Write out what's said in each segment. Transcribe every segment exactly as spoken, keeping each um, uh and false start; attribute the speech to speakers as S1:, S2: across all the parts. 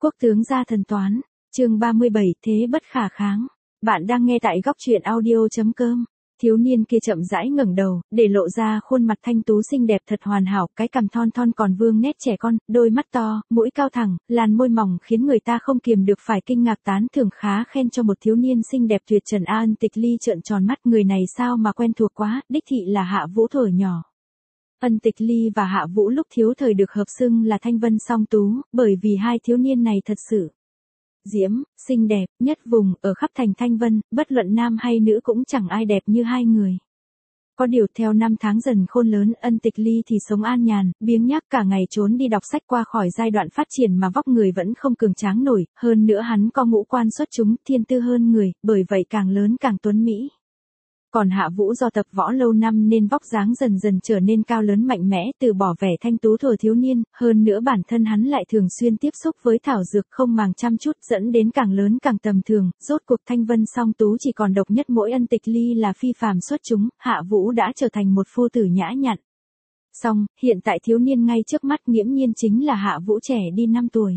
S1: Quốc tướng gia thần toán, chương ba mươi bảy, thế bất khả kháng. Bạn đang nghe tại góc truyện audio.com. Thiếu niên kia chậm rãi ngẩng đầu, để lộ ra khuôn mặt thanh tú xinh đẹp thật hoàn hảo, cái cằm thon thon còn vương nét trẻ con, đôi mắt to, mũi cao thẳng, làn môi mỏng khiến người ta không kiềm được phải kinh ngạc tán thưởng khá khen cho một thiếu niên xinh đẹp tuyệt trần. A Ân Tịch Ly trợn tròn mắt, người này sao mà quen thuộc quá, đích thị là Hạ Vũ thuở nhỏ. Ân Tịch Ly và Hạ Vũ lúc thiếu thời được hợp xưng là thanh vân song tú, bởi vì hai thiếu niên này thật sự diễm, xinh đẹp, nhất vùng, ở khắp thành Thanh Vân, bất luận nam hay nữ cũng chẳng ai đẹp như hai người. Có điều theo năm tháng dần khôn lớn, Ân Tịch Ly thì sống an nhàn, biếng nhác cả ngày trốn đi đọc sách, qua khỏi giai đoạn phát triển mà vóc người vẫn không cường tráng nổi, hơn nữa hắn có ngũ quan xuất chúng, thiên tư hơn người, bởi vậy càng lớn càng tuấn mỹ. Còn Hạ Vũ do tập võ lâu năm nên vóc dáng dần dần trở nên cao lớn mạnh mẽ, từ bỏ vẻ thanh tú thuở thiếu niên, hơn nữa bản thân hắn lại thường xuyên tiếp xúc với thảo dược không màng chăm chút, dẫn đến càng lớn càng tầm thường, rốt cuộc thanh vân song tú chỉ còn độc nhất mỗi Ân Tịch Ly là phi phàm xuất chúng, Hạ Vũ đã trở thành một phu tử nhã nhặn. Song, hiện tại thiếu niên ngay trước mắt nghiễm nhiên chính là Hạ Vũ trẻ đi năm tuổi.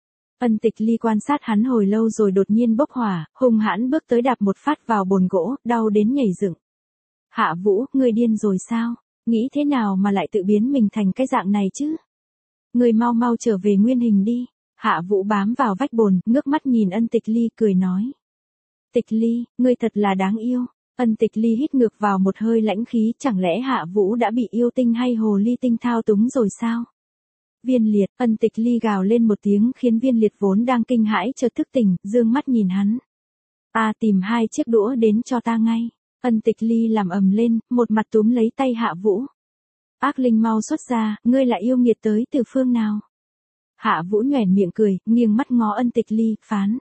S1: Ân Tịch Ly quan sát hắn hồi lâu rồi đột nhiên bốc hỏa, hung hãn bước tới đạp một phát vào bồn gỗ, đau đến nhảy dựng. Hạ Vũ, ngươi điên rồi sao? Nghĩ thế nào mà lại tự biến mình thành cái dạng này chứ? Ngươi mau mau trở về nguyên hình đi. Hạ Vũ bám vào vách bồn, ngước mắt nhìn Ân Tịch Ly cười nói. Tịch Ly, ngươi thật là đáng yêu. Ân Tịch Ly hít ngược vào một hơi lãnh khí, chẳng lẽ Hạ Vũ đã bị yêu tinh hay hồ ly tinh thao túng rồi sao? Viên Liệt, Ân Tịch Ly gào lên một tiếng khiến Viên Liệt vốn đang kinh hãi chợt thức tỉnh, dương mắt nhìn hắn. Ta tìm hai chiếc đũa đến cho ta ngay. Ân Tịch Ly làm ầm lên, một mặt túm lấy tay Hạ Vũ. Ác linh mau xuất ra, ngươi là yêu nghiệt tới từ phương nào? Hạ Vũ nhoẻn miệng cười, nghiêng mắt ngó Ân Tịch Ly, phán.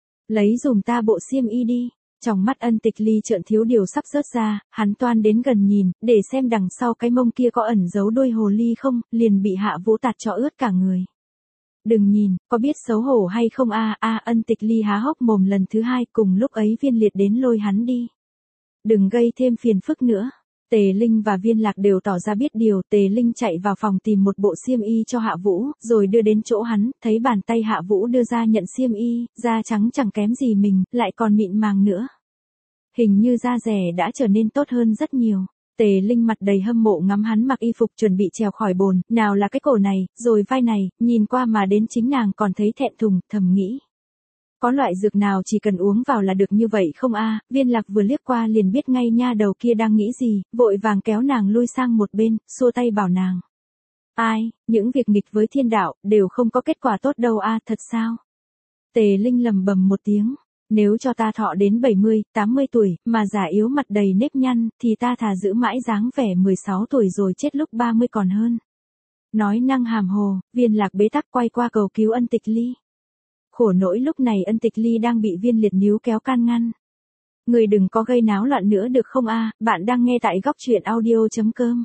S1: Lấy dùm ta bộ xiêm y đi. Trong mắt Ân Tịch Ly trợn thiếu điều sắp rớt ra, hắn toan đến gần nhìn, để xem đằng sau cái mông kia có ẩn giấu đôi hồ ly không, liền bị Hạ Vũ tạt cho ướt cả người. Đừng nhìn, có biết xấu hổ hay không a a Ân Tịch Ly há hốc mồm lần thứ hai, cùng lúc ấy Viên Liệt đến lôi hắn đi. Đừng gây thêm phiền phức nữa. Tề Linh và Viên Lạc đều tỏ ra biết điều, Tề Linh chạy vào phòng tìm một bộ xiêm y cho Hạ Vũ, rồi đưa đến chỗ hắn, thấy bàn tay Hạ Vũ đưa ra nhận xiêm y, da trắng chẳng kém gì mình, lại còn mịn màng nữa. Hình như da rẻ đã trở nên tốt hơn rất nhiều. Tề Linh mặt đầy hâm mộ ngắm hắn mặc y phục chuẩn bị trèo khỏi bồn, nào là cái cổ này, rồi vai này, nhìn qua mà đến chính nàng còn thấy thẹn thùng, thầm nghĩ. Có loại dược nào chỉ cần uống vào là được như vậy không a? Viên Lạc vừa liếc qua liền biết ngay nha đầu kia đang nghĩ gì, vội vàng kéo nàng lui sang một bên, xua tay bảo nàng. Ai, những việc nghịch với thiên đạo, đều không có kết quả tốt đâu a, thật sao? Tề Linh lầm bầm một tiếng. Nếu cho ta thọ đến bảy mươi, tám mươi tuổi, mà già yếu mặt đầy nếp nhăn, thì ta thà giữ mãi dáng vẻ mười sáu tuổi rồi chết lúc ba mươi còn hơn. Nói năng hàm hồ, Viên Lạc bế tắc quay qua cầu cứu Ân Tịch Ly. Khổ nỗi lúc này Ân Tịch Ly đang bị Viên Liệt níu kéo can ngăn. Người đừng có gây náo loạn nữa được không a? Bạn đang nghe tại góc truyện audio.com.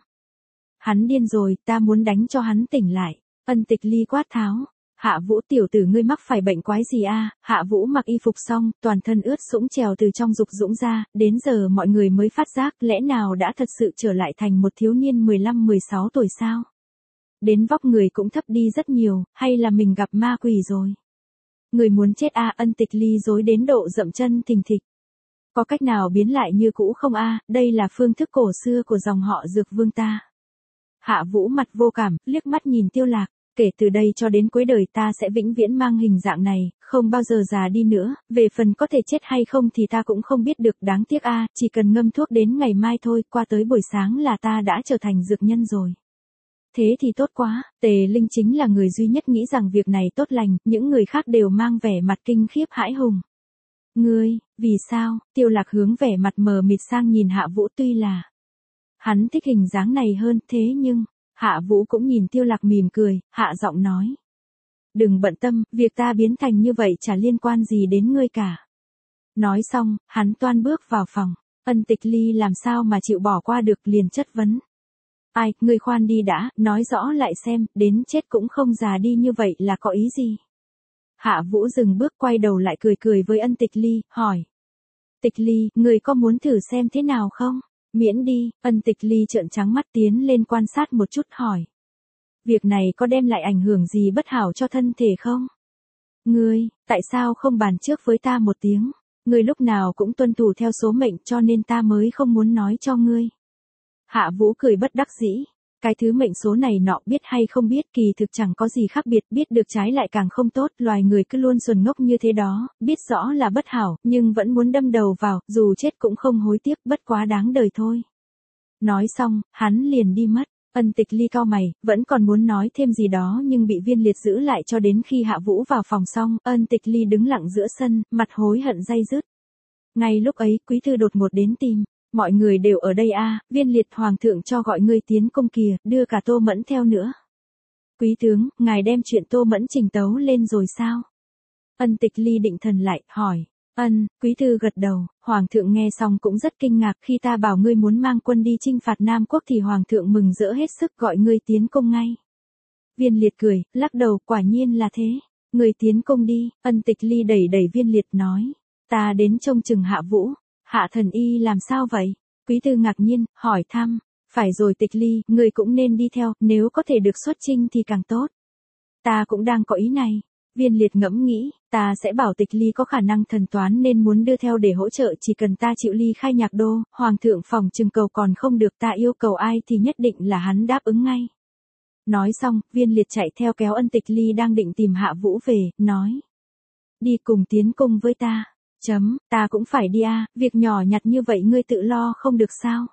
S1: Hắn điên rồi, ta muốn đánh cho hắn tỉnh lại. Ân Tịch Ly quát tháo. Hạ Vũ tiểu tử ngươi mắc phải bệnh quái gì a? Hạ Vũ mặc y phục xong, toàn thân ướt sũng trèo từ trong dục dũng ra, đến giờ mọi người mới phát giác, lẽ nào đã thật sự trở lại thành một thiếu niên mười lăm mười sáu tuổi sao? Đến vóc người cũng thấp đi rất nhiều, hay là mình gặp ma quỷ rồi? Người muốn chết a? Ân Tịch Ly dối đến độ dậm chân thình thịch. Có cách nào biến lại như cũ không a? Đây là phương thức cổ xưa của dòng họ Dược Vương ta. Hạ Vũ mặt vô cảm, liếc mắt nhìn Tiêu Lạc. Kể từ đây cho đến cuối đời ta sẽ vĩnh viễn mang hình dạng này, không bao giờ già đi nữa, về phần có thể chết hay không thì ta cũng không biết được, đáng tiếc a, chỉ cần ngâm thuốc đến ngày mai thôi, qua tới buổi sáng là ta đã trở thành dược nhân rồi. Thế thì tốt quá, Tề Linh chính là người duy nhất nghĩ rằng việc này tốt lành, những người khác đều mang vẻ mặt kinh khiếp hãi hùng. Ngươi, vì sao? Tiêu Lạc hướng vẻ mặt mờ mịt sang nhìn Hạ Vũ, tuy là hắn thích hình dáng này hơn, thế nhưng Hạ Vũ cũng nhìn Tiêu Lạc mỉm cười, hạ giọng nói. Đừng bận tâm, việc ta biến thành như vậy chả liên quan gì đến ngươi cả. Nói xong, hắn toan bước vào phòng, Ân Tịch Ly làm sao mà chịu bỏ qua được, liền chất vấn. Ai, ngươi khoan đi đã, nói rõ lại xem, đến chết cũng không già đi như vậy là có ý gì? Hạ Vũ dừng bước quay đầu lại cười cười với Ân Tịch Ly, hỏi. Tịch Ly, ngươi có muốn thử xem thế nào không? Miễn đi, Ân Tịch Ly trợn trắng mắt tiến lên quan sát một chút hỏi. Việc này có đem lại ảnh hưởng gì bất hảo cho thân thể không? Ngươi, tại sao không bàn trước với ta một tiếng? Ngươi lúc nào cũng tuân thủ theo số mệnh cho nên ta mới không muốn nói cho ngươi. Hạ Vũ cười bất đắc dĩ. Cái thứ mệnh số này nọ biết hay không biết kỳ thực chẳng có gì khác biệt, biết được trái lại càng không tốt, loài người cứ luôn xuẩn ngốc như thế đó, biết rõ là bất hảo, nhưng vẫn muốn đâm đầu vào, dù chết cũng không hối tiếc, bất quá đáng đời thôi. Nói xong, hắn liền đi mất. Ân Tịch Ly cau mày, vẫn còn muốn nói thêm gì đó nhưng bị Viên Liệt giữ lại cho đến khi Hạ Vũ vào phòng xong, Ân Tịch Ly đứng lặng giữa sân, mặt hối hận day dứt. Ngay lúc ấy, quý thư đột ngột đến tìm. Mọi người đều ở đây a, à, Viên Liệt hoàng thượng cho gọi ngươi tiến công kìa, đưa cả Tô Mẫn theo nữa. Quý tướng, ngài đem chuyện Tô Mẫn trình tấu lên rồi sao? Ân Tịch Ly định thần lại, hỏi. Ân, quý thư gật đầu, hoàng thượng nghe xong cũng rất kinh ngạc, khi ta bảo ngươi muốn mang quân đi chinh phạt Nam Quốc thì hoàng thượng mừng rỡ hết sức gọi ngươi tiến công ngay. Viên Liệt cười, lắc đầu, quả nhiên là thế. Ngươi tiến công đi. Ân Tịch Ly đẩy đẩy Viên Liệt nói. Ta đến trông chừng Hạ Vũ. Hạ thần y làm sao vậy? Quý thư ngạc nhiên, hỏi thăm. Phải rồi Tịch Ly, ngươi cũng nên đi theo, nếu có thể được xuất chinh thì càng tốt. Ta cũng đang có ý này. Viên Liệt ngẫm nghĩ, ta sẽ bảo Tịch Ly có khả năng thần toán nên muốn đưa theo để hỗ trợ, chỉ cần ta chịu ly khai Nhạc Đô, hoàng thượng phòng trừng cầu còn không được, ta yêu cầu ai thì nhất định là hắn đáp ứng ngay. Nói xong, Viên Liệt chạy theo kéo Ân Tịch Ly đang định tìm Hạ Vũ về, nói. Đi cùng tiến cung với ta. Chấm, ta cũng phải đi a, à, việc nhỏ nhặt như vậy ngươi tự lo không được sao?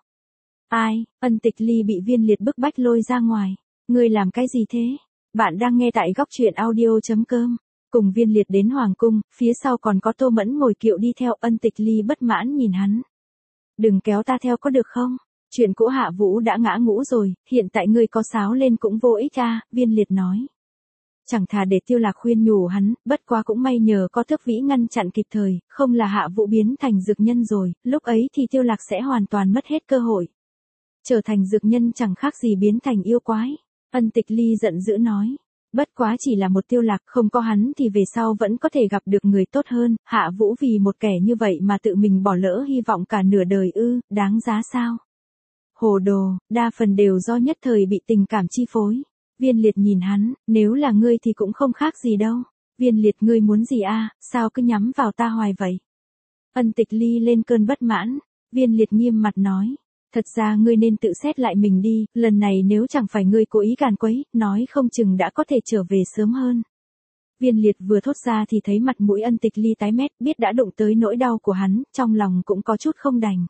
S1: Ai? Ân Tịch Ly bị Viên Liệt bức bách lôi ra ngoài. Ngươi làm cái gì thế? Bạn đang nghe tại góc truyện audio.com. Cùng Viên Liệt đến hoàng cung, phía sau còn có Tô Mẫn ngồi kiệu đi theo. Ân Tịch Ly bất mãn nhìn hắn. Đừng kéo ta theo có được không? Chuyện cũ Hạ Vũ đã ngã ngũ rồi, hiện tại ngươi có sáo lên cũng vô ích a, Viên Liệt nói. Chẳng thà để Tiêu Lạc khuyên nhủ hắn, bất quá cũng may nhờ có Thước Vĩ ngăn chặn kịp thời, không là Hạ Vũ biến thành dược nhân rồi, lúc ấy thì Tiêu Lạc sẽ hoàn toàn mất hết cơ hội. Trở thành dược nhân chẳng khác gì biến thành yêu quái. Ân Tịch Ly giận dữ nói. Bất quá chỉ là một Tiêu Lạc, không có hắn thì về sau vẫn có thể gặp được người tốt hơn, Hạ Vũ vì một kẻ như vậy mà tự mình bỏ lỡ hy vọng cả nửa đời ư, đáng giá sao? Hồ đồ, đa phần đều do nhất thời bị tình cảm chi phối. Viên Liệt nhìn hắn, nếu là ngươi thì cũng không khác gì đâu. Viên Liệt ngươi muốn gì a, à, sao cứ nhắm vào ta hoài vậy? Ân Tịch Ly lên cơn bất mãn. Viên Liệt nghiêm mặt nói. Thật ra ngươi nên tự xét lại mình đi, lần này nếu chẳng phải ngươi cố ý càn quấy, nói không chừng đã có thể trở về sớm hơn. Viên Liệt vừa thốt ra thì thấy mặt mũi Ân Tịch Ly tái mét, biết đã đụng tới nỗi đau của hắn, trong lòng cũng có chút không đành.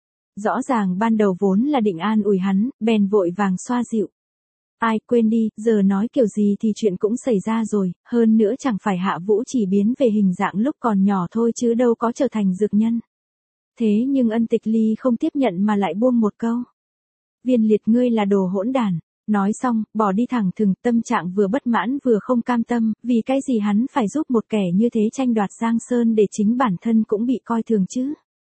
S1: Rõ ràng ban đầu vốn là định an ủi hắn, bèn vội vàng xoa dịu. Ai quên đi, giờ nói kiểu gì thì chuyện cũng xảy ra rồi, hơn nữa chẳng phải Hạ Vũ chỉ biến về hình dạng lúc còn nhỏ thôi chứ đâu có trở thành dược nhân. Thế nhưng Ân Tịch Ly không tiếp nhận mà lại buông một câu. Viên Liệt ngươi là đồ hỗn đản. Nói xong, bỏ đi thẳng thừng, tâm trạng vừa bất mãn vừa không cam tâm, vì cái gì hắn phải giúp một kẻ như thế tranh đoạt Giang Sơn để chính bản thân cũng bị coi thường chứ.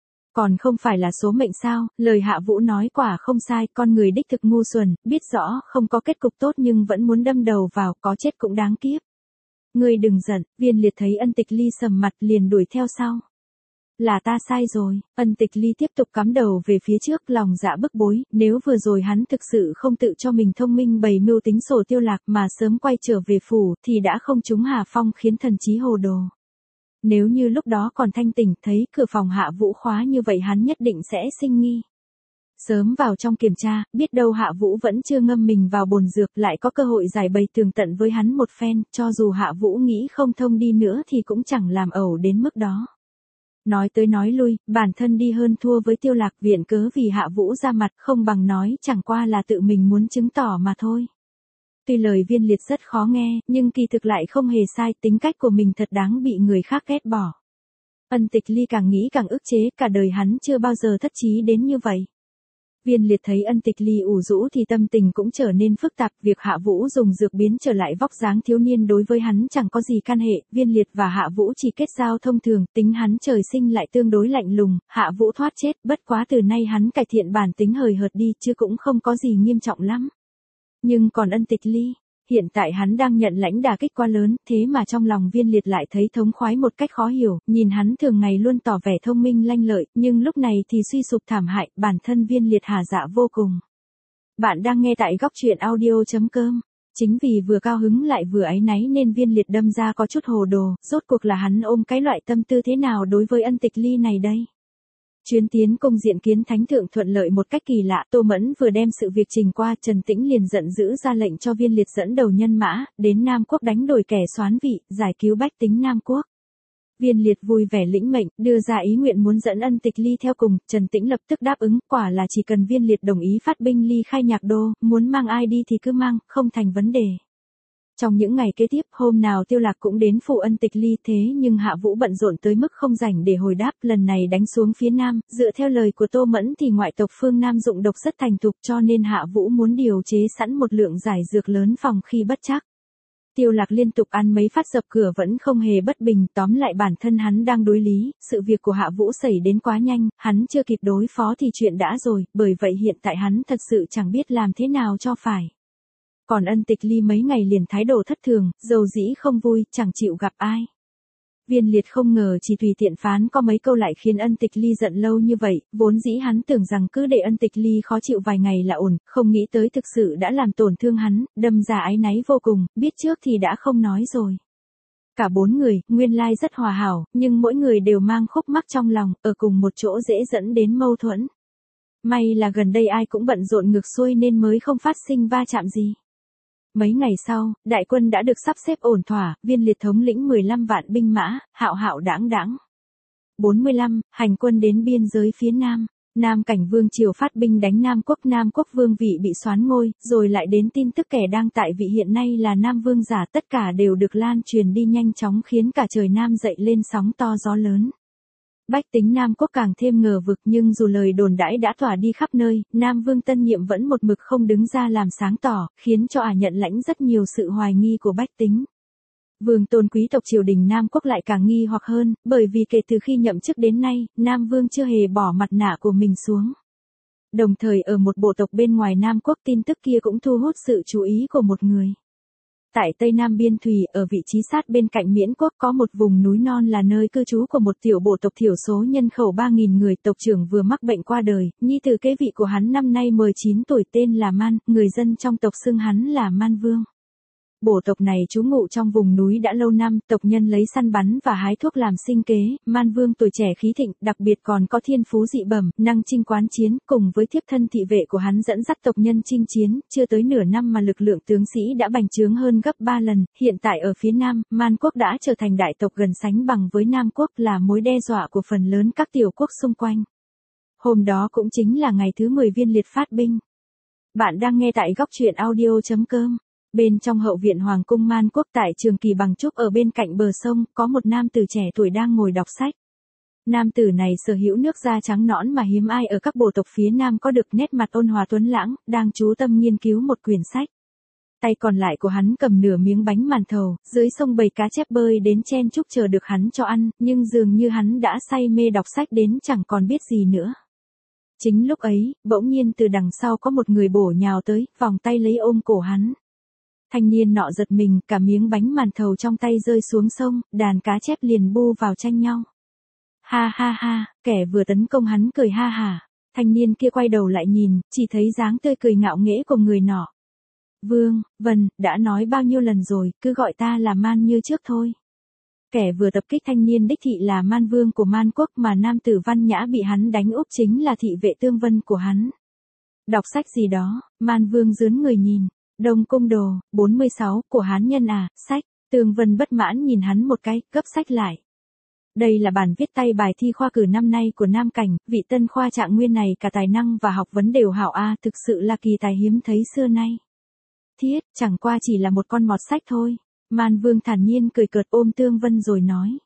S1: Còn không phải là số mệnh sao, lời Hạ Vũ nói quả không sai, con người đích thực ngu xuẩn, biết rõ không có kết cục tốt nhưng vẫn muốn đâm đầu vào, có chết cũng đáng kiếp. Ngươi đừng giận, Viên Liệt thấy Ân Tịch Ly sầm mặt liền đuổi theo sau. Là ta sai rồi, Ân Tịch Ly tiếp tục cắm đầu về phía trước, lòng dạ bức bối, nếu vừa rồi hắn thực sự không tự cho mình thông minh bày mưu tính sổ Tiêu Lạc mà sớm quay trở về phủ thì đã không trúng Hà Phong khiến thần trí hồ đồ. Nếu như lúc đó còn thanh tỉnh thấy cửa phòng Hạ Vũ khóa như vậy hắn nhất định sẽ sinh nghi. Sớm vào trong kiểm tra, biết đâu Hạ Vũ vẫn chưa ngâm mình vào bồn dược lại có cơ hội giải bày tường tận với hắn một phen, cho dù Hạ Vũ nghĩ không thông đi nữa thì cũng chẳng làm ẩu đến mức đó. Nói tới nói lui, bản thân đi hơn thua với Tiêu Lạc viện cớ vì Hạ Vũ ra mặt không bằng nói chẳng qua là tự mình muốn chứng tỏ mà thôi. Tuy lời Viên Liệt rất khó nghe, nhưng kỳ thực lại không hề sai, tính cách của mình thật đáng bị người khác ghét bỏ. Ân Tịch Ly càng nghĩ càng ức chế, cả đời hắn chưa bao giờ thất trí đến như vậy. Viên Liệt thấy Ân Tịch Ly ủ rũ thì tâm tình cũng trở nên phức tạp, việc Hạ Vũ dùng dược biến trở lại vóc dáng thiếu niên đối với hắn chẳng có gì can hệ, Viên Liệt và Hạ Vũ chỉ kết giao thông thường, tính hắn trời sinh lại tương đối lạnh lùng, Hạ Vũ thoát chết, bất quá từ nay hắn cải thiện bản tính hời hợt đi chứ cũng không có gì nghiêm trọng lắm. Nhưng còn Ân Tịch Ly, hiện tại hắn đang nhận lãnh đả kích quá lớn, thế mà trong lòng Viên Liệt lại thấy thống khoái một cách khó hiểu, nhìn hắn thường ngày luôn tỏ vẻ thông minh lanh lợi, nhưng lúc này thì suy sụp thảm hại, bản thân Viên Liệt hà dạ vô cùng. Bạn đang nghe tại góc truyện audio chấm com. Chính vì vừa cao hứng lại vừa áy náy nên Viên Liệt đâm ra có chút hồ đồ, rốt cuộc là hắn ôm cái loại tâm tư thế nào đối với Ân Tịch Ly này đây. Chuyến tiến công diện kiến thánh thượng thuận lợi một cách kỳ lạ, Tô Mẫn vừa đem sự việc trình qua, Trần Tĩnh liền giận dữ ra lệnh cho Viên Liệt dẫn đầu nhân mã, đến Nam Quốc đánh đổi kẻ soán vị, giải cứu bách tính Nam Quốc. Viên Liệt vui vẻ lĩnh mệnh, đưa ra ý nguyện muốn dẫn Ân Tịch Ly theo cùng, Trần Tĩnh lập tức đáp ứng, quả là chỉ cần Viên Liệt đồng ý phát binh ly khai Nhạc Đô, muốn mang ai đi thì cứ mang, không thành vấn đề. Trong những ngày kế tiếp, hôm nào Tiêu Lạc cũng đến phụ Ân Tịch Ly, thế nhưng Hạ Vũ bận rộn tới mức không rảnh để hồi đáp, lần này đánh xuống phía Nam, dựa theo lời của Tô Mẫn thì ngoại tộc phương Nam dụng độc rất thành thục, cho nên Hạ Vũ muốn điều chế sẵn một lượng giải dược lớn phòng khi bất trắc. Tiêu Lạc liên tục ăn mấy phát dập cửa vẫn không hề bất bình, tóm lại bản thân hắn đang đối lý, sự việc của Hạ Vũ xảy đến quá nhanh, hắn chưa kịp đối phó thì chuyện đã rồi, bởi vậy hiện tại hắn thật sự chẳng biết làm thế nào cho phải. Còn Ân Tịch Ly mấy ngày liền thái độ thất thường, dầu dĩ không vui, chẳng chịu gặp ai. Viên Liệt không ngờ chỉ tùy tiện phán có mấy câu lại khiến Ân Tịch Ly giận lâu như vậy, vốn dĩ hắn tưởng rằng cứ để Ân Tịch Ly khó chịu vài ngày là ổn, không nghĩ tới thực sự đã làm tổn thương hắn, đâm ra áy náy vô cùng, biết trước thì đã không nói rồi. Cả bốn người, nguyên lai rất hòa hảo, nhưng mỗi người đều mang khúc mắc trong lòng, ở cùng một chỗ dễ dẫn đến mâu thuẫn. May là gần đây ai cũng bận rộn ngược xuôi nên mới không phát sinh va chạm gì. Mấy ngày sau, đại quân đã được sắp xếp ổn thỏa, Viên Liệt thống lĩnh mười lăm vạn binh mã, hạo hạo đãng đãng. bốn mươi lăm, hành quân đến biên giới phía Nam. Nam Cảnh Vương triều phát binh đánh Nam Quốc, Nam Quốc vương vị bị soán ngôi, rồi lại đến tin tức kẻ đang tại vị hiện nay là Nam Vương giả, tất cả đều được lan truyền đi nhanh chóng khiến cả trời Nam dậy lên sóng to gió lớn. Bách tính Nam Quốc càng thêm ngờ vực, nhưng dù lời đồn đãi đã tỏa đi khắp nơi, Nam Vương tân nhiệm vẫn một mực không đứng ra làm sáng tỏ, khiến cho ả nhận lãnh rất nhiều sự hoài nghi của bách tính. Vương tôn quý tộc triều đình Nam Quốc lại càng nghi hoặc hơn, bởi vì kể từ khi nhậm chức đến nay, Nam Vương chưa hề bỏ mặt nạ của mình xuống. Đồng thời ở một bộ tộc bên ngoài Nam Quốc, tin tức kia cũng thu hút sự chú ý của một người. Tại Tây Nam Biên Thùy, ở vị trí sát bên cạnh Miễn Quốc có một vùng núi non là nơi cư trú của một tiểu bộ tộc thiểu số nhân khẩu ba nghìn người, tộc trưởng vừa mắc bệnh qua đời, nhi tử kế vị của hắn năm nay mười chín tuổi tên là Man, người dân trong tộc xưng hắn là Man Vương. Bộ tộc này trú ngụ trong vùng núi đã lâu năm, tộc nhân lấy săn bắn và hái thuốc làm sinh kế, Man Vương tuổi trẻ khí thịnh, đặc biệt còn có thiên phú dị bẩm, năng chinh quán chiến, cùng với thiếp thân thị vệ của hắn dẫn dắt tộc nhân chinh chiến, chưa tới nửa năm mà lực lượng tướng sĩ đã bành trướng hơn gấp ba lần, hiện tại ở phía Nam, Man Quốc đã trở thành đại tộc gần sánh bằng với Nam Quốc, là mối đe dọa của phần lớn các tiểu quốc xung quanh. Hôm đó cũng chính là ngày thứ mười Viên Liệt phát binh. Bạn đang nghe tại góc truyện audio chấm com. Bên trong hậu viện Hoàng cung Man Quốc tại trường Kỳ Bằng Trúc ở bên cạnh bờ sông, có một nam tử trẻ tuổi đang ngồi đọc sách. Nam tử này sở hữu nước da trắng nõn mà hiếm ai ở các bộ tộc phía Nam có được, nét mặt ôn hòa tuấn lãng, đang chú tâm nghiên cứu một quyển sách. Tay còn lại của hắn cầm nửa miếng bánh màn thầu, dưới sông bầy cá chép bơi đến chen chúc chờ được hắn cho ăn, nhưng dường như hắn đã say mê đọc sách đến chẳng còn biết gì nữa. Chính lúc ấy, bỗng nhiên từ đằng sau có một người bổ nhào tới, vòng tay lấy ôm cổ hắn. Thanh niên nọ giật mình, cả miếng bánh màn thầu trong tay rơi xuống sông, đàn cá chép liền bu vào tranh nhau. Ha ha ha, kẻ vừa tấn công hắn cười ha hả. Thanh niên kia quay đầu lại nhìn, chỉ thấy dáng tươi cười ngạo nghễ của người nọ. Vương, Vân, đã nói bao nhiêu lần rồi, cứ gọi ta là Man như trước thôi. Kẻ vừa tập kích thanh niên đích thị là Man Vương của Man Quốc, mà nam tử Văn Nhã bị hắn đánh úp chính là thị vệ Tương Vân của hắn. Đọc sách gì đó, Man Vương dướn người nhìn. Đông Cung Đồ, bốn mươi sáu, của hán nhân à, sách. Tương Vân bất mãn nhìn hắn một cái, gấp sách lại. Đây là bản viết tay bài thi khoa cử năm nay của Nam Cảnh, vị tân khoa trạng nguyên này cả tài năng và học vấn đều hảo a, thực sự là kỳ tài hiếm thấy xưa nay. Thiết, chẳng qua chỉ là một con mọt sách thôi. Man Vương thản nhiên cười cợt ôm Tương Vân rồi nói.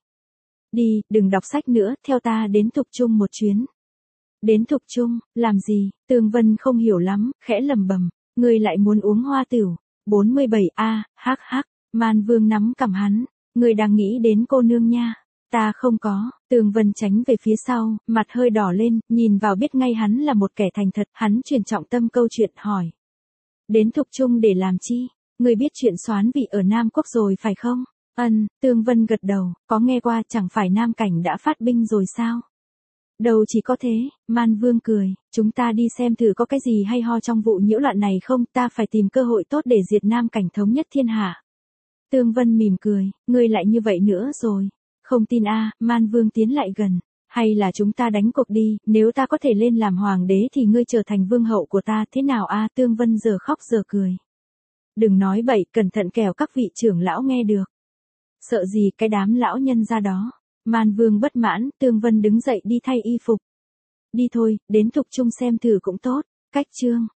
S1: Đi, đừng đọc sách nữa, theo ta đến Thục Trung một chuyến. Đến Thục Trung, làm gì? Tương Vân không hiểu lắm, khẽ lầm bầm. Ngươi lại muốn uống hoa tửu. bốn mươi bảy a, hắc hắc, Man Vương nắm cằm hắn. Ngươi đang nghĩ đến cô nương nha. Ta không có. Tương Vân tránh về phía sau, mặt hơi đỏ lên, nhìn vào biết ngay hắn là một kẻ thành thật, hắn chuyển trọng tâm câu chuyện hỏi. Đến Thục Trung để làm chi? Ngươi biết chuyện soán vị ở Nam Quốc rồi phải không? Ân, Tương Vân gật đầu, có nghe qua, chẳng phải Nam Cảnh đã phát binh rồi sao? Đâu chỉ có thế, Man Vương cười, chúng ta đi xem thử có cái gì hay ho trong vụ nhiễu loạn này không, ta phải tìm cơ hội tốt để diệt Nam Cảnh thống nhất thiên hạ. Tương Vân mỉm cười, ngươi lại như vậy nữa rồi. Không tin a, Man Vương tiến lại gần. Hay là chúng ta đánh cuộc đi, nếu ta có thể lên làm hoàng đế thì ngươi trở thành vương hậu của ta, thế nào a? Tương Vân giờ khóc giờ cười. Đừng nói bậy, cẩn thận kẻo các vị trưởng lão nghe được. Sợ gì cái đám lão nhân ra đó. Man Vương bất mãn, Tương Vân đứng dậy đi thay y phục. Đi thôi, đến Thục Trung xem thử cũng tốt. Cách chương